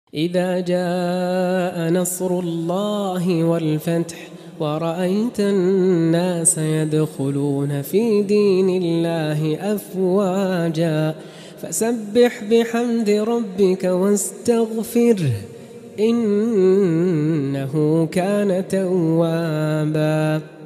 إذا جاء نصر الله والفتح ورأيت الناس يدخلون في دين الله أفواجا فسبح بحمد ربك واستغفره إنه كان توابا.